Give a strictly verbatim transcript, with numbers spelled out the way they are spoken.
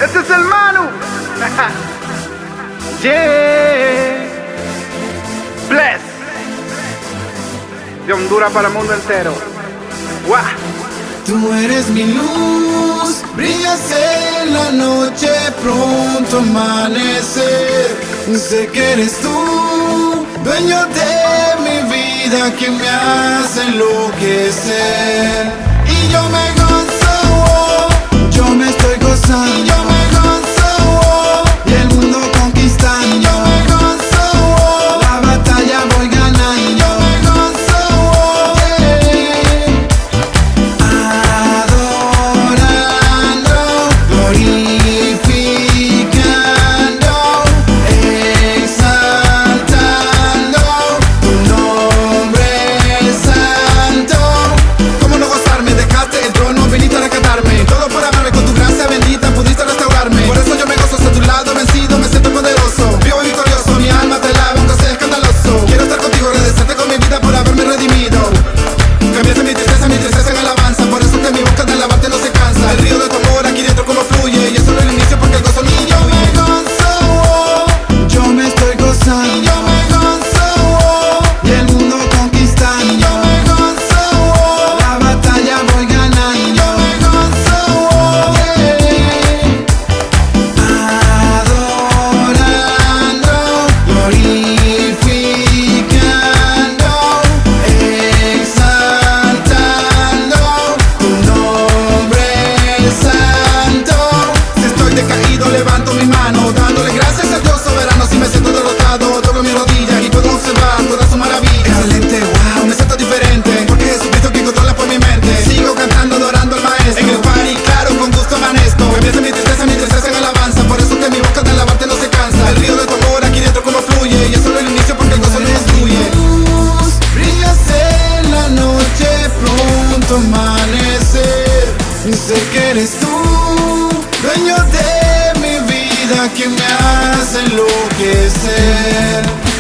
Este es el Manu. Yeah. Bless. De Honduras para el mundo entero. Wow. Tú eres mi luz, brillas en la noche, pronto amanecer. Sé que eres tú, dueño de mi vida, que me hace enloquecer. Y yo me gozo, oh, yo me estoy gozando. Y yo me gozo, oh, y el mundo conquistando. Y yo me gozo, oh, la batalla voy ganando. Y yo me gozo, oh, yeah. Adorando, glorificando, exaltando tu nombre santo. ¿Cómo no gozarme? Dejaste el trono, viniste a rescatarme. Todo por amarme, con tu gracia bendita pudiste restaurarme. Por eso yo me gozo, a tu lado vencido, me siento poderoso. Vivo y victorioso, mi alma te alaba aunque sea escandaloso. Quiero estar contigo, agradecerte con mi vida por haberme redimido. Cambiaste mi tristeza, mi tristeza en alabanza. Por eso que mi boca de alabarte no se cansa. El río de tu amor aquí dentro como fluye. Y es solo el inicio porque el gozo ni yo me gozo, oh, yo me estoy gozando. Y yo me gozo, oh, y el mundo conquistando. Y yo me gozo, oh, la batalla voy ganando. Y yo me gozo, oh, yeah. Adorando, glorificando, exaltando tu nombre santo. Si estoy decaído, levanto mi mano, dándole gracias a Dios soberano. Si me siento derrotado, doblo mi rodilla y puedo observar toda su maravilla. Excelente, wow, me siento diferente, porque Jesucristo que controla por mi mente. Sigo cantando, adorando al maestro. En el party, claro, con gusto amanezco. Cambiaste mi tristeza, mi tristeza en alabanza. Por eso que mi boca de alabarte no se cansa. El río de tu amor aquí dentro como fluye. Y es solo el inicio porque el gozo no construye. Luz, brillas en la noche, pronto amanecer. Sé que eres tú, dueño de mi vida, que me hace enloquecer.